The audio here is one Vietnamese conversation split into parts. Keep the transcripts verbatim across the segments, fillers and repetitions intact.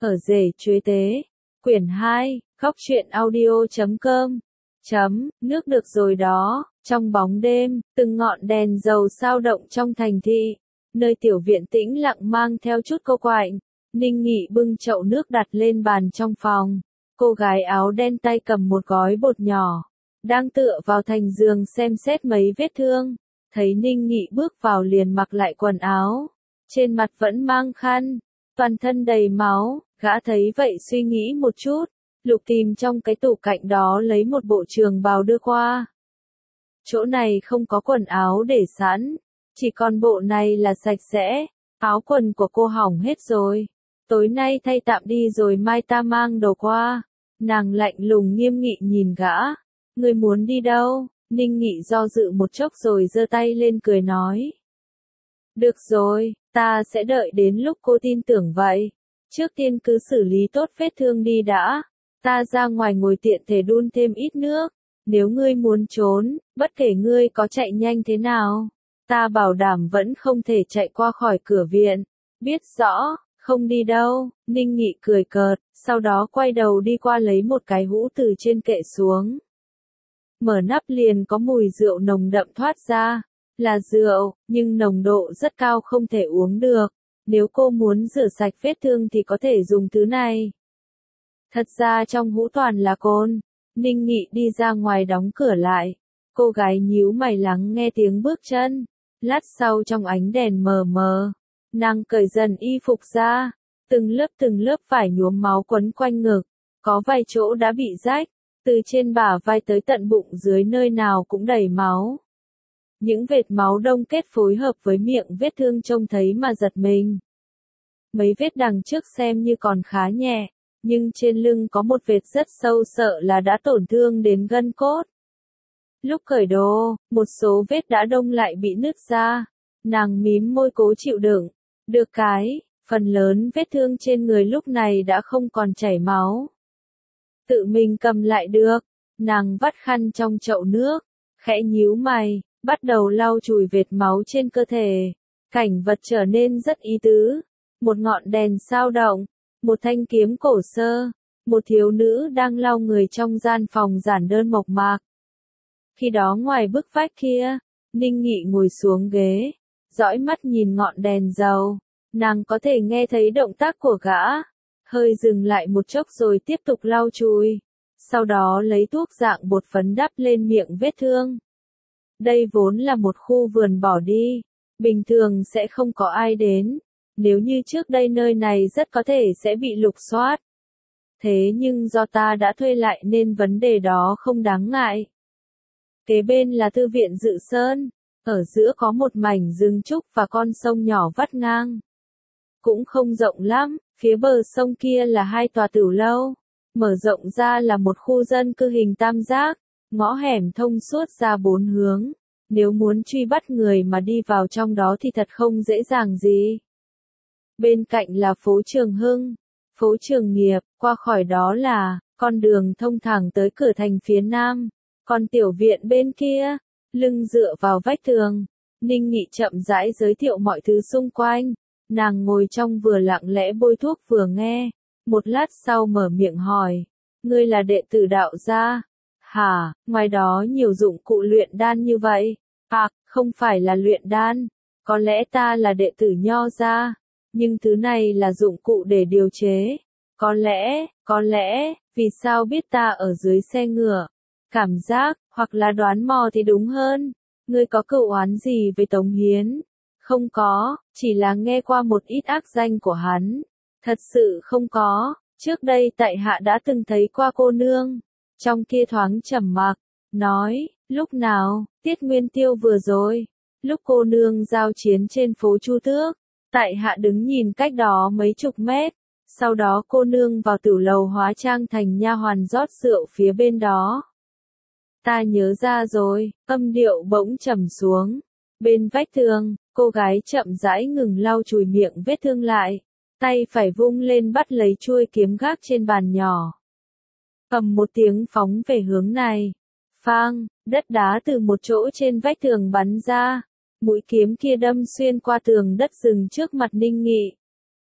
Ở rể chuế tế. Quyển hai, góc truyện audio chấm com. Chấm, nước được rồi đó, trong bóng đêm, từng ngọn đèn dầu sao động trong thành thị. Nơi tiểu viện tĩnh lặng mang theo chút cô quạnh. Ninh Nghị bưng chậu nước đặt lên bàn trong phòng. Cô gái áo đen tay cầm một gói bột nhỏ. Đang tựa vào thành giường xem xét mấy vết thương. Thấy Ninh Nghị bước vào liền mặc lại quần áo. Trên mặt vẫn mang khăn. Toàn thân đầy máu, gã thấy vậy suy nghĩ một chút. Lục tìm trong cái tủ cạnh đó lấy một bộ trường bào đưa qua. Chỗ này không có quần áo để sẵn. Chỉ còn bộ này là sạch sẽ. Áo quần của cô hỏng hết rồi. Tối nay thay tạm đi rồi mai ta mang đồ qua. Nàng lạnh lùng nghiêm nghị nhìn gã. Người muốn đi đâu? Ninh Nghị do dự một chốc rồi giơ tay lên cười nói. Được rồi, ta sẽ đợi đến lúc cô tin tưởng vậy. Trước tiên cứ xử lý tốt vết thương đi đã. Ta ra ngoài ngồi tiện thể đun thêm ít nước. Nếu ngươi muốn trốn, bất kể ngươi có chạy nhanh thế nào, ta bảo đảm vẫn không thể chạy qua khỏi cửa viện. Biết rõ, không đi đâu. Ninh Nghị cười cợt, sau đó quay đầu đi qua lấy một cái hũ từ trên kệ xuống. Mở nắp liền có mùi rượu nồng đậm thoát ra. Là rượu, nhưng nồng độ rất cao không thể uống được. Nếu cô muốn rửa sạch vết thương thì có thể dùng thứ này. Thật ra trong hũ toàn là cồn. Ninh Nghị đi ra ngoài đóng cửa lại. Cô gái nhíu mày lắng nghe tiếng bước chân. Lát sau trong ánh đèn mờ mờ, nàng cởi dần y phục ra. Từng lớp từng lớp vải nhuốm máu quấn quanh ngực. Có vài chỗ đã bị rách. Từ trên bả vai tới tận bụng dưới nơi nào cũng đầy máu. Những vệt máu đông kết phối hợp với miệng vết thương trông thấy mà giật mình. Mấy vết đằng trước xem như còn khá nhẹ, nhưng trên lưng có một vệt rất sâu sợ là đã tổn thương đến gân cốt. Lúc cởi đồ, một số vết đã đông lại bị nứt ra. Nàng mím môi cố chịu đựng. Được cái, phần lớn vết thương trên người lúc này đã không còn chảy máu. Tự mình cầm lại được. Nàng vắt khăn trong chậu nước, khẽ nhíu mày, bắt đầu lau chùi vệt máu trên cơ thể. Cảnh vật trở nên rất ý tứ. Một ngọn đèn sao động, một thanh kiếm cổ xưa, một thiếu nữ đang lau người trong gian phòng giản đơn mộc mạc. Khi đó ngoài bức vách kia, Ninh Nghị ngồi xuống ghế, dõi mắt nhìn ngọn đèn dầu. Nàng có thể nghe thấy động tác của gã. Hơi dừng lại một chốc rồi tiếp tục lau chùi. Sau đó lấy thuốc dạng bột phấn đắp lên miệng vết thương. Đây vốn là một khu vườn bỏ đi. Bình thường sẽ không có ai đến. Nếu như trước đây nơi này rất có thể sẽ bị lục soát. Thế nhưng do ta đã thuê lại nên vấn đề đó không đáng ngại. Kế bên là thư viện Dự Sơn. Ở giữa có một mảnh rừng trúc và con sông nhỏ vắt ngang. Cũng không rộng lắm, phía bờ sông kia là hai tòa tửu lâu. Mở rộng ra là một khu dân cư hình tam giác. Ngõ hẻm thông suốt ra bốn hướng. Nếu muốn truy bắt người mà đi vào trong đó thì thật không dễ dàng gì. Bên cạnh là phố Trường Hưng, phố Trường Nghiệp, qua khỏi đó là con đường thông thẳng tới cửa thành phía nam. Còn tiểu viện bên kia, lưng dựa vào vách tường. Ninh Nghị chậm rãi giới thiệu mọi thứ xung quanh. Nàng ngồi trong vừa lặng lẽ bôi thuốc vừa nghe. Một lát sau mở miệng hỏi, ngươi là đệ tử đạo gia? Hả, ngoài đó nhiều dụng cụ luyện đan như vậy. À, không phải là luyện đan. Có lẽ ta là đệ tử Nho gia. Nhưng thứ này là dụng cụ để điều chế. Có lẽ, có lẽ, vì sao biết ta ở dưới xe ngựa? Cảm giác, hoặc là đoán mò thì đúng hơn. Ngươi có cựu oán gì với Tống Hiến? Không có, chỉ là nghe qua một ít ác danh của hắn. Thật sự không có, trước đây tại hạ đã từng thấy qua cô nương. Trong kia thoáng trầm mặc, nói, lúc nào, Tiết Nguyên Tiêu vừa rồi, lúc cô nương giao chiến trên phố Chu Tước, tại hạ đứng nhìn cách đó mấy chục mét, sau đó cô nương vào tửu lầu hóa trang thành nha hoàn rót rượu phía bên đó. Ta nhớ ra rồi, âm điệu bỗng trầm xuống. Bên vách tường, cô gái chậm rãi ngừng lau chùi miệng vết thương lại, tay phải vung lên bắt lấy chuôi kiếm gác trên bàn nhỏ. Cầm một tiếng phóng về hướng này. Phang, đất đá từ một chỗ trên vách tường bắn ra. Mũi kiếm kia đâm xuyên qua tường đất rừng trước mặt Ninh Nghị.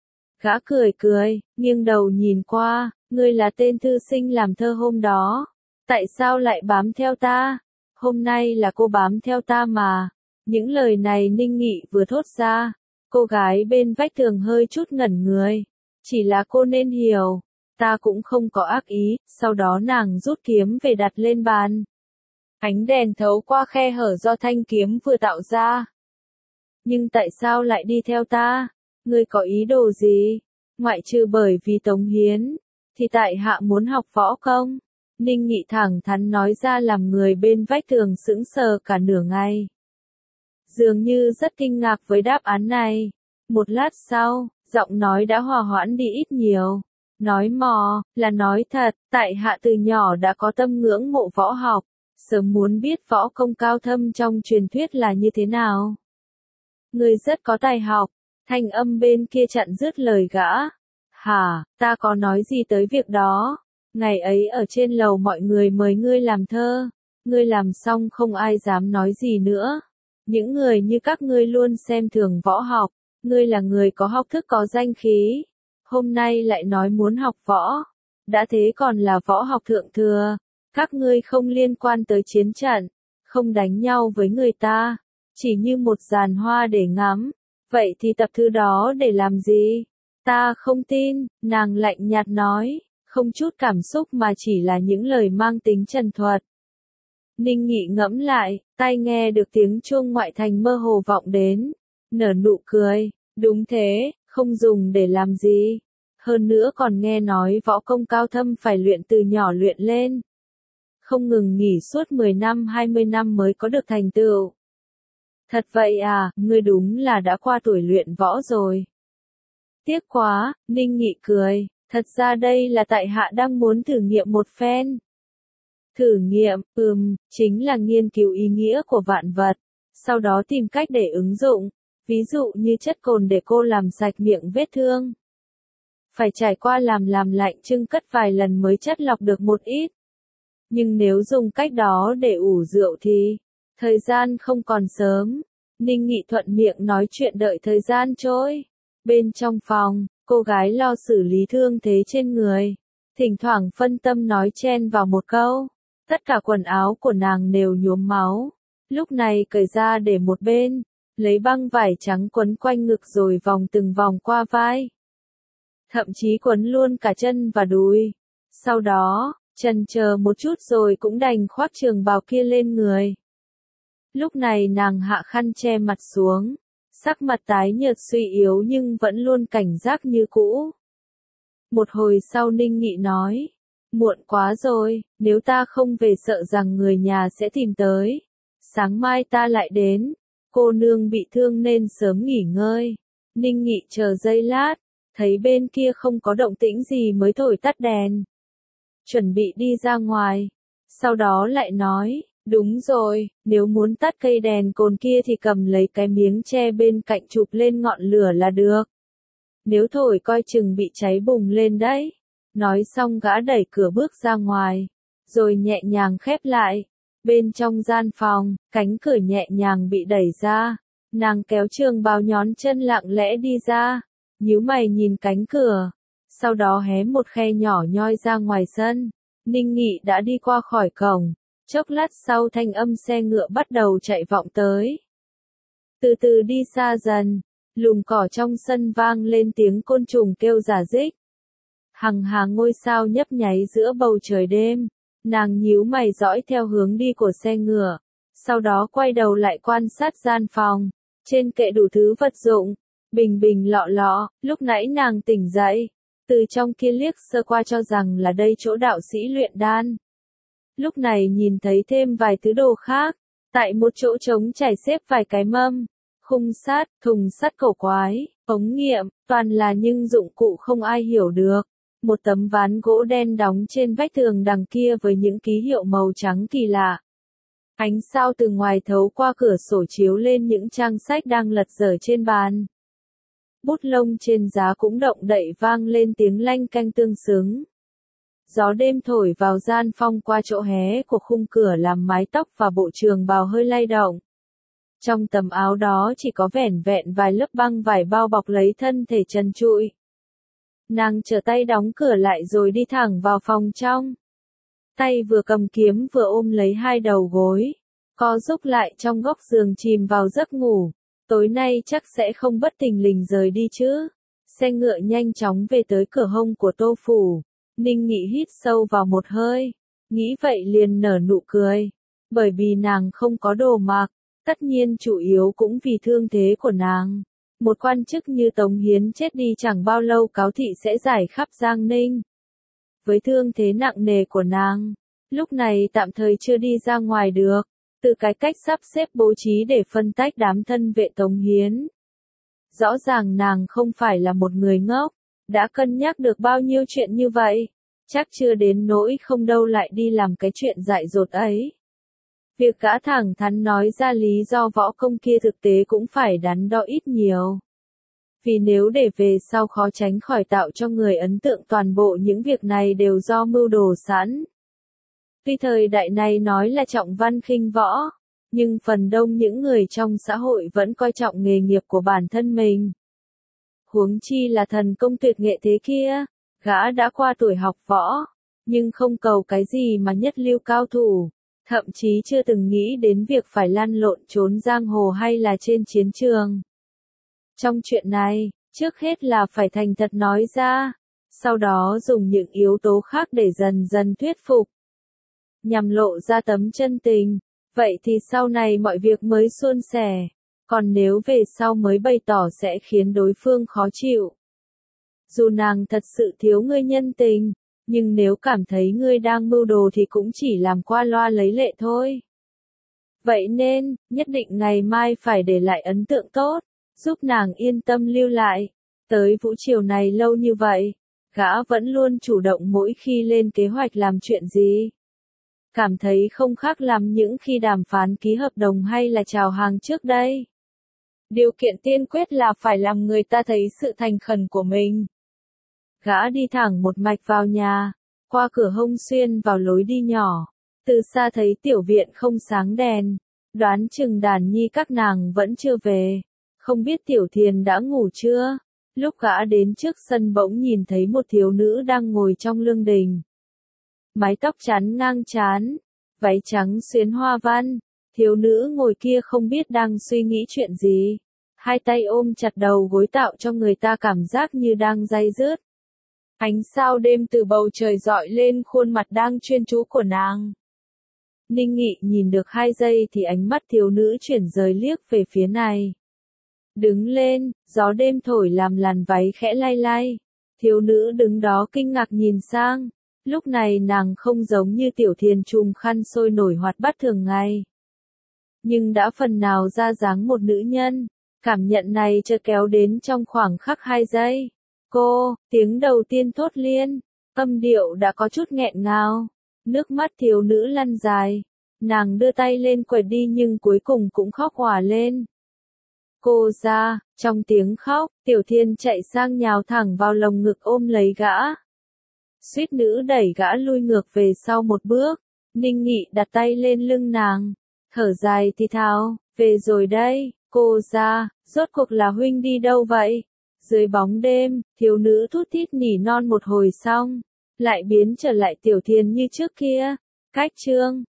Gã cười cười, nghiêng đầu nhìn qua, ngươi là tên thư sinh làm thơ hôm đó. Tại sao lại bám theo ta? Hôm nay là cô bám theo ta mà. Những lời này Ninh Nghị vừa thốt ra. Cô gái bên vách tường hơi chút ngẩn người. Chỉ là cô nên hiểu. Ta cũng không có ác ý. Sau đó nàng rút kiếm về đặt lên bàn. Ánh đèn thấu qua khe hở do thanh kiếm vừa tạo ra. Nhưng tại sao lại đi theo ta? Ngươi có ý đồ gì? Ngoại trừ bởi vì Tống Hiến, thì tại hạ muốn học võ công. Ninh Nghị thẳng thắn nói ra làm người bên vách tường sững sờ cả nửa ngày. Dường như rất kinh ngạc với đáp án này. Một lát sau, giọng nói đã hòa hoãn đi ít nhiều. Nói mò, là nói thật, tại hạ từ nhỏ đã có tâm ngưỡng mộ võ học. Sớm muốn biết võ công cao thâm trong truyền thuyết là như thế nào. Ngươi rất có tài học. Thanh âm bên kia chặn dứt lời gã. Hả, ta có nói gì tới việc đó? Ngày ấy ở trên lầu mọi người mời ngươi làm thơ. Ngươi làm xong không ai dám nói gì nữa. Những người như các ngươi luôn xem thường võ học. Ngươi là người có học thức có danh khí. Hôm nay lại nói muốn học võ. Đã thế còn là võ học thượng thừa. Các ngươi không liên quan tới chiến trận. Không đánh nhau với người ta. Chỉ như một giàn hoa để ngắm. Vậy thì tập thư đó để làm gì? Ta không tin, nàng lạnh nhạt nói, không chút cảm xúc mà chỉ là những lời mang tính trần thuật. Ninh Nghị ngẫm lại, tai nghe được tiếng chuông ngoại thành mơ hồ vọng đến, nở nụ cười, đúng thế, không dùng để làm gì. Hơn nữa còn nghe nói võ công cao thâm phải luyện từ nhỏ luyện lên. Không ngừng nghỉ suốt mười năm hai mươi năm mới có được thành tựu. Thật vậy à, ngươi đúng là đã qua tuổi luyện võ rồi. Tiếc quá, Ninh Nghị cười, thật ra đây là tại hạ đang muốn thử nghiệm một phen. Thử nghiệm, ừm, chính là nghiên cứu ý nghĩa của vạn vật, sau đó tìm cách để ứng dụng, ví dụ như chất cồn để cô làm sạch miệng vết thương. Phải trải qua làm làm lạnh chưng cất vài lần mới chất lọc được một ít. Nhưng nếu dùng cách đó để ủ rượu thì, thời gian không còn sớm. Ninh Nghị thuận miệng nói chuyện đợi thời gian trôi. Bên trong phòng, cô gái lo xử lý thương thế trên người. Thỉnh thoảng phân tâm nói chen vào một câu. Tất cả quần áo của nàng đều nhuốm máu. Lúc này cởi ra để một bên. Lấy băng vải trắng quấn quanh ngực rồi vòng từng vòng qua vai. Thậm chí quấn luôn cả chân và đùi. Sau đó, chần chờ một chút rồi cũng đành khoác trường bào kia lên người. Lúc này nàng hạ khăn che mặt xuống, sắc mặt tái nhợt suy yếu nhưng vẫn luôn cảnh giác như cũ. Một hồi sau Ninh Nghị nói, muộn quá rồi, nếu ta không về sợ rằng người nhà sẽ tìm tới. Sáng mai ta lại đến, cô nương bị thương nên sớm nghỉ ngơi. Ninh Nghị chờ giây lát, thấy bên kia không có động tĩnh gì mới thổi tắt đèn. Chuẩn bị đi ra ngoài, sau đó lại nói, đúng rồi, nếu muốn tắt cây đèn cồn kia thì cầm lấy cái miếng tre bên cạnh chụp lên ngọn lửa là được. Nếu thổi coi chừng bị cháy bùng lên đấy. Nói xong gã đẩy cửa bước ra ngoài, rồi nhẹ nhàng khép lại. Bên trong gian phòng, cánh cửa nhẹ nhàng bị đẩy ra. Nàng kéo trường bào nhón chân lặng lẽ đi ra, nhíu mày nhìn cánh cửa. Sau đó hé một khe nhỏ nhoi ra ngoài sân. Ninh Nghị đã đi qua khỏi cổng. Chốc lát sau thanh âm xe ngựa bắt đầu chạy vọng tới. Từ từ đi xa dần, lùm cỏ trong sân vang lên tiếng côn trùng kêu rả rích. Hằng hà ngôi sao nhấp nháy giữa bầu trời đêm. Nàng nhíu mày dõi theo hướng đi của xe ngựa. Sau đó quay đầu lại quan sát gian phòng. Trên kệ đủ thứ vật dụng. Bình bình lọ lọ, lúc nãy nàng tỉnh dậy. Từ trong kia liếc sơ qua cho rằng là đây chỗ đạo sĩ luyện đan. Lúc này nhìn thấy thêm vài thứ đồ khác. Tại một chỗ trống trải xếp vài cái mâm, khung sắt, thùng sắt cổ quái, ống nghiệm, toàn là những dụng cụ không ai hiểu được. Một tấm ván gỗ đen đóng trên vách tường đằng kia với những ký hiệu màu trắng kỳ lạ. Ánh sao từ ngoài thấu qua cửa sổ chiếu lên những trang sách đang lật dở trên bàn. Bút lông trên giá cũng động đậy vang lên tiếng lanh canh tương xứng. Gió đêm thổi vào gian phong qua chỗ hé của khung cửa làm mái tóc và bộ trường bào hơi lay động. Trong tấm áo đó chỉ có vẻn vẹn vài lớp băng vải bao bọc lấy thân thể trần trụi. Nàng trở tay đóng cửa lại rồi đi thẳng vào phòng trong. Tay vừa cầm kiếm vừa ôm lấy hai đầu gối, co rúc lại trong góc giường chìm vào giấc ngủ. Tối nay chắc sẽ không bất thình lình rời đi chứ. Xe ngựa nhanh chóng về tới cửa hông của Tô Phủ. Ninh Nghị hít sâu vào một hơi, nghĩ vậy liền nở nụ cười. Bởi vì nàng không có đồ mặc, tất nhiên chủ yếu cũng vì thương thế của nàng. Một quan chức như Tống Hiến chết đi chẳng bao lâu cáo thị sẽ giải khắp Giang Ninh. Với thương thế nặng nề của nàng, lúc này tạm thời chưa đi ra ngoài được, từ cái cách sắp xếp bố trí để phân tách đám thân vệ Tống Hiến. Rõ ràng nàng không phải là một người ngốc, đã cân nhắc được bao nhiêu chuyện như vậy, chắc chưa đến nỗi không đâu lại đi làm cái chuyện dại dột ấy. Việc gã thẳng thắn nói ra lý do võ công kia thực tế cũng phải đắn đo ít nhiều. Vì nếu để về sau khó tránh khỏi tạo cho người ấn tượng toàn bộ những việc này đều do mưu đồ sẵn. Tuy thời đại này nói là trọng văn khinh võ, nhưng phần đông những người trong xã hội vẫn coi trọng nghề nghiệp của bản thân mình. Huống chi là thần công tuyệt nghệ thế kia, gã đã qua tuổi học võ, nhưng không cầu cái gì mà nhất lưu cao thủ, thậm chí chưa từng nghĩ đến việc phải lăn lộn trốn giang hồ hay là trên chiến trường. Trong chuyện này, trước hết là phải thành thật nói ra, sau đó dùng những yếu tố khác để dần dần thuyết phục, nhằm lộ ra tấm chân tình, vậy thì sau này mọi việc mới suôn sẻ, còn nếu về sau mới bày tỏ sẽ khiến đối phương khó chịu. Dù nàng thật sự thiếu ngươi nhân tình, nhưng nếu cảm thấy ngươi đang mưu đồ thì cũng chỉ làm qua loa lấy lệ thôi. Vậy nên, nhất định ngày mai phải để lại ấn tượng tốt, giúp nàng yên tâm lưu lại. Tới Vũ Triều này lâu như vậy, gã vẫn luôn chủ động mỗi khi lên kế hoạch làm chuyện gì. Cảm thấy không khác lắm những khi đàm phán ký hợp đồng hay là chào hàng trước đây. Điều kiện tiên quyết là phải làm người ta thấy sự thành khẩn của mình. Gã đi thẳng một mạch vào nhà, qua cửa hông xuyên vào lối đi nhỏ. Từ xa thấy tiểu viện không sáng đèn, đoán chừng đàn nhi các nàng vẫn chưa về. Không biết Tiểu Thiền đã ngủ chưa? Lúc gã đến trước sân bỗng nhìn thấy một thiếu nữ đang ngồi trong lương đình. Mái tóc chắn ngang trán, váy trắng xuyến hoa văn, thiếu nữ ngồi kia không biết đang suy nghĩ chuyện gì. Hai tay ôm chặt đầu gối tạo cho người ta cảm giác như đang day dứt. Ánh sao đêm từ bầu trời dọi lên khuôn mặt đang chuyên chú của nàng. Ninh Nghị nhìn được hai giây thì ánh mắt thiếu nữ chuyển rời liếc về phía này. Đứng lên, gió đêm thổi làm làn váy khẽ lay lay. Thiếu nữ đứng đó kinh ngạc nhìn sang. Lúc này nàng không giống như Tiểu Thiền trùm khăn sôi nổi hoạt bát thường ngày. Nhưng đã phần nào ra dáng một nữ nhân. Cảm nhận này chợt kéo đến trong khoảng khắc hai giây. Cô, tiếng đầu tiên thốt liên. Âm điệu đã có chút nghẹn ngào. Nước mắt thiếu nữ lăn dài. Nàng đưa tay lên quệt đi nhưng cuối cùng cũng khóc òa lên. Cô ra, trong tiếng khóc, Tiểu Thiên chạy sang nhào thẳng vào lồng ngực ôm lấy gã. Suýt nữ đẩy gã lui ngược về sau một bước. Ninh Nghị đặt tay lên lưng nàng, thở dài thì thào, về rồi đây, cô ra, rốt cuộc là huynh đi đâu vậy? Dưới bóng đêm, thiếu nữ thút thít nỉ non một hồi xong, lại biến trở lại Tiểu Thiên như trước kia. Cách chương